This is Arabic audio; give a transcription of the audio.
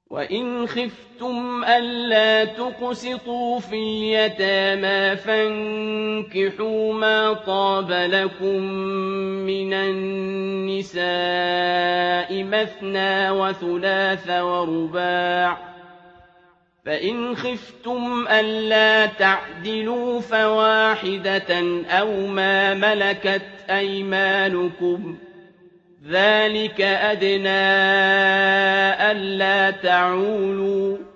وَإِنْ خِفْتُمْ أَلَّا تُقْسِطُوا فِي الْيَتَامَىٰ فَانكِحُوا مَا طَابَ لَكُم مِّنَ النِّسَاءِ مَثْنَىٰ وَثُلَاثَ وَرُبَاعَ ۖ فَإِنْ خِفْتُمْ أَلَّا تَعْدِلُوا فَوَاحِدَةً أَوْ مَا مَلَكَتْ أَيْمَانُكُمْ ۚ ذَٰلِكَ أَدْنَىٰ أَلَّا تَعُولُوا